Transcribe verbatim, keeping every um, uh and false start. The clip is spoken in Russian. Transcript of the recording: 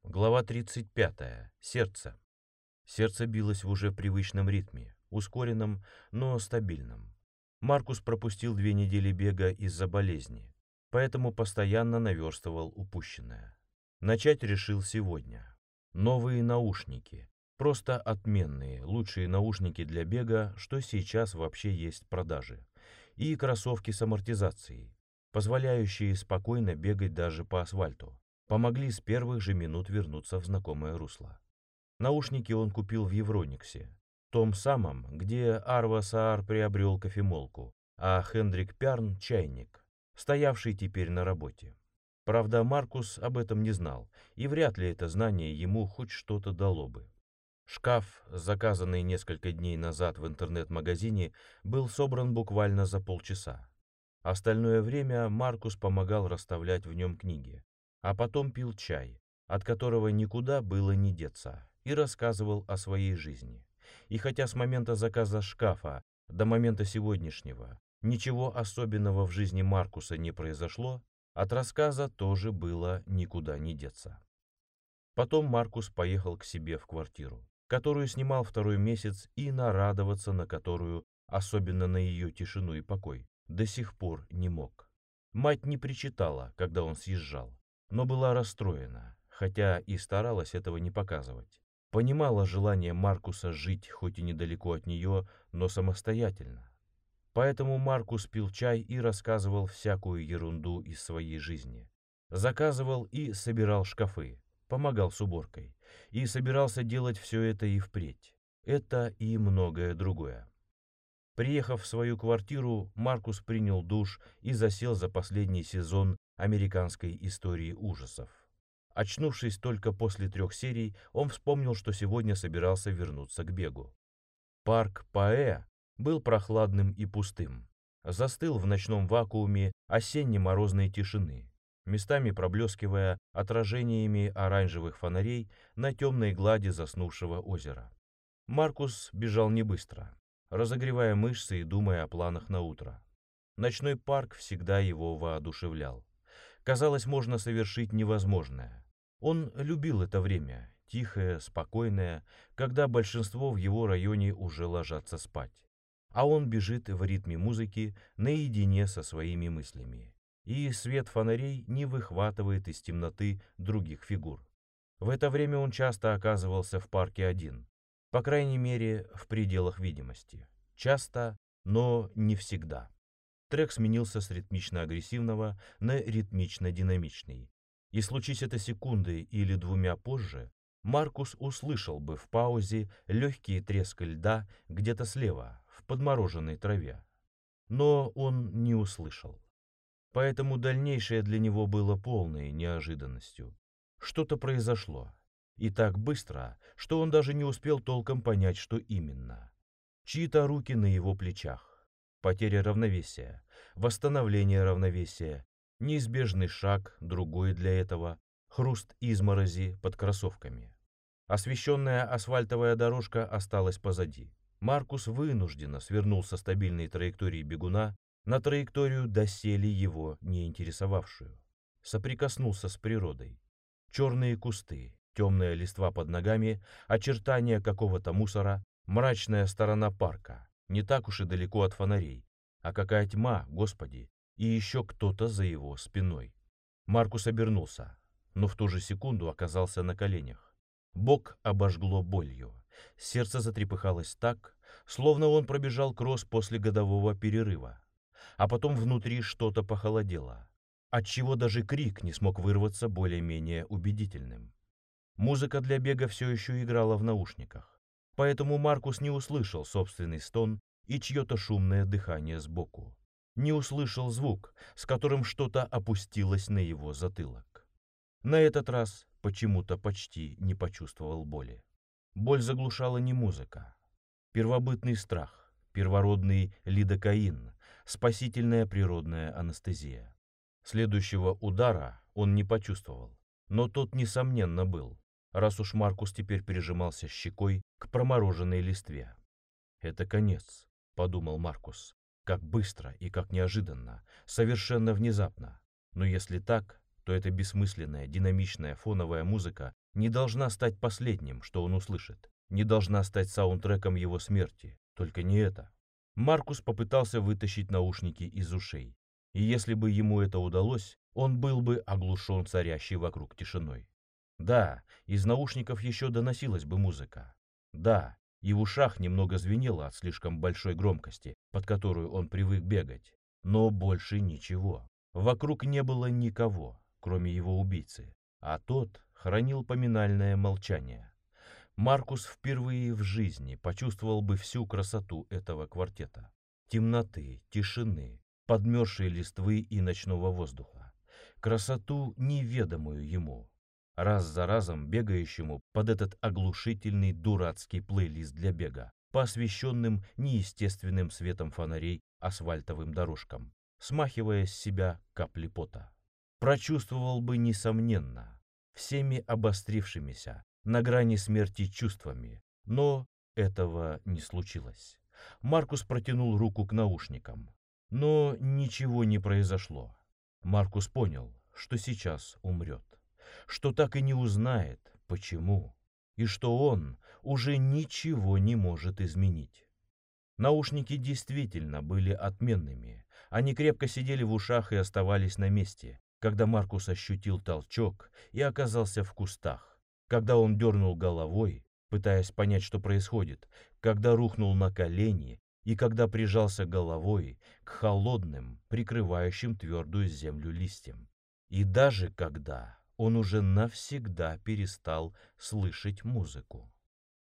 Глава тридцать пятая. Сердце. Сердце билось в уже привычном ритме, ускоренном, но стабильном. Маркус пропустил две недели бега из-за болезни, поэтому постоянно наверстывал упущенное. Начать решил сегодня. Новые наушники. Просто отменные, лучшие наушники для бега, что сейчас вообще есть в продаже. И кроссовки с амортизацией, позволяющие спокойно бегать даже по асфальту. Помогли с первых же минут вернуться в знакомое русло. Наушники он купил в Еврониксе, том самом, где Арва Саар приобрел кофемолку, а Хендрик Пярн — чайник, стоявший теперь на работе. Правда, Маркус об этом не знал, и вряд ли это знание ему хоть что-то дало бы. Шкаф, заказанный несколько дней назад в интернет-магазине, был собран буквально за полчаса. Остальное время Маркус помогал расставлять в нем книги, а потом пил чай, от которого никуда было не деться, и рассказывал о своей жизни. И хотя с момента заказа шкафа до момента сегодняшнего ничего особенного в жизни Маркуса не произошло, от рассказа тоже было никуда не деться. Потом Маркус поехал к себе в квартиру, которую снимал второй месяц, и нарадоваться на которую, особенно на ее тишину и покой, до сих пор не мог. Мать не причитала, когда он съезжал, но была расстроена, хотя и старалась этого не показывать. Понимала желание Маркуса жить хоть и недалеко от нее, но самостоятельно. Поэтому Маркус пил чай и рассказывал всякую ерунду из своей жизни. Заказывал и собирал шкафы, помогал с уборкой, и собирался делать все это и впредь. Это и многое другое. Приехав в свою квартиру, Маркус принял душ и засел за последний сезон американской истории ужасов. Очнувшись только после трех серий, он вспомнил, что сегодня собирался вернуться к бегу. Парк Паэ был прохладным и пустым. Застыл в ночном вакууме осенне-морозной тишины, местами проблескивая отражениями оранжевых фонарей на темной глади заснувшего озера. Маркус бежал не быстро, разогревая мышцы и думая о планах на утро. Ночной парк всегда его воодушевлял. Казалось, можно совершить невозможное. Он любил это время, тихое, спокойное, когда большинство в его районе уже ложатся спать. А он бежит в ритме музыки наедине со своими мыслями. И свет фонарей не выхватывает из темноты других фигур. В это время он часто оказывался в парке один. По крайней мере, в пределах видимости. Часто, но не всегда. Трек сменился с ритмично-агрессивного на ритмично-динамичный. И случись это секунды или двумя позже, Маркус услышал бы в паузе легкий треск льда где-то слева, в подмороженной траве. Но он не услышал. Поэтому дальнейшее для него было полной неожиданностью. Что-то произошло. И так быстро, что он даже не успел толком понять, что именно. Чьи-то руки на его плечах. Потеря равновесия, восстановление равновесия, неизбежный шаг, другой для этого, хруст изморози под кроссовками. Освещенная асфальтовая дорожка осталась позади. Маркус вынужденно свернул со стабильной траектории бегуна на траекторию доселе его не интересовавшую. Соприкоснулся с природой. Черные кусты, темная листва под ногами, очертания какого-то мусора, мрачная сторона парка, не так уж и далеко от фонарей. А какая тьма, Господи, и еще кто-то за его спиной. Маркус обернулся, но в ту же секунду оказался на коленях. Бок обожгло болью. Сердце затрепыхалось так, словно он пробежал кросс после годового перерыва. А потом внутри что-то похолодело, отчего даже крик не смог вырваться более-менее убедительным. Музыка для бега все еще играла в наушниках, поэтому Маркус не услышал собственный стон и чье-то шумное дыхание сбоку. Не услышал звук, с которым что-то опустилось на его затылок. На этот раз почему-то почти не почувствовал боли. Боль заглушала не музыка. Первобытный страх, первородный лидокаин, спасительная природная анестезия. Следующего удара он не почувствовал, но тот, несомненно, был, раз уж Маркус теперь прижимался щекой к промороженной листве. «Это конец», — подумал Маркус. Как быстро и как неожиданно, совершенно внезапно. Но если так, то эта бессмысленная, динамичная фоновая музыка не должна стать последним, что он услышит, не должна стать саундтреком его смерти, только не это. Маркус попытался вытащить наушники из ушей, и если бы ему это удалось, он был бы оглушен царящей вокруг тишиной. Да, из наушников еще доносилась бы музыка. Да, и в ушах немного звенело от слишком большой громкости, под которую он привык бегать, но больше ничего. Вокруг не было никого, кроме его убийцы, а тот хранил поминальное молчание. Маркус впервые в жизни почувствовал бы всю красоту этого квартета. Темноты, тишины, подмерзшей листвы и ночного воздуха. Красоту, неведомую ему, раз за разом бегающему под этот оглушительный дурацкий плейлист для бега, по освещенным неестественным светом фонарей асфальтовым дорожкам, смахивая с себя капли пота. Прочувствовал бы, несомненно, всеми обострившимися, на грани смерти чувствами, но этого не случилось. Маркус протянул руку к наушникам, но ничего не произошло. Маркус понял, что сейчас умрет, что так и не узнает, почему, и что он уже ничего не может изменить. Наушники действительно были отменными, они крепко сидели в ушах и оставались на месте, когда Маркус ощутил толчок и оказался в кустах, когда он дернул головой, пытаясь понять, что происходит, когда рухнул на колени и когда прижался головой к холодным, прикрывающим твердую землю листьям. И даже когда он уже навсегда перестал слышать музыку.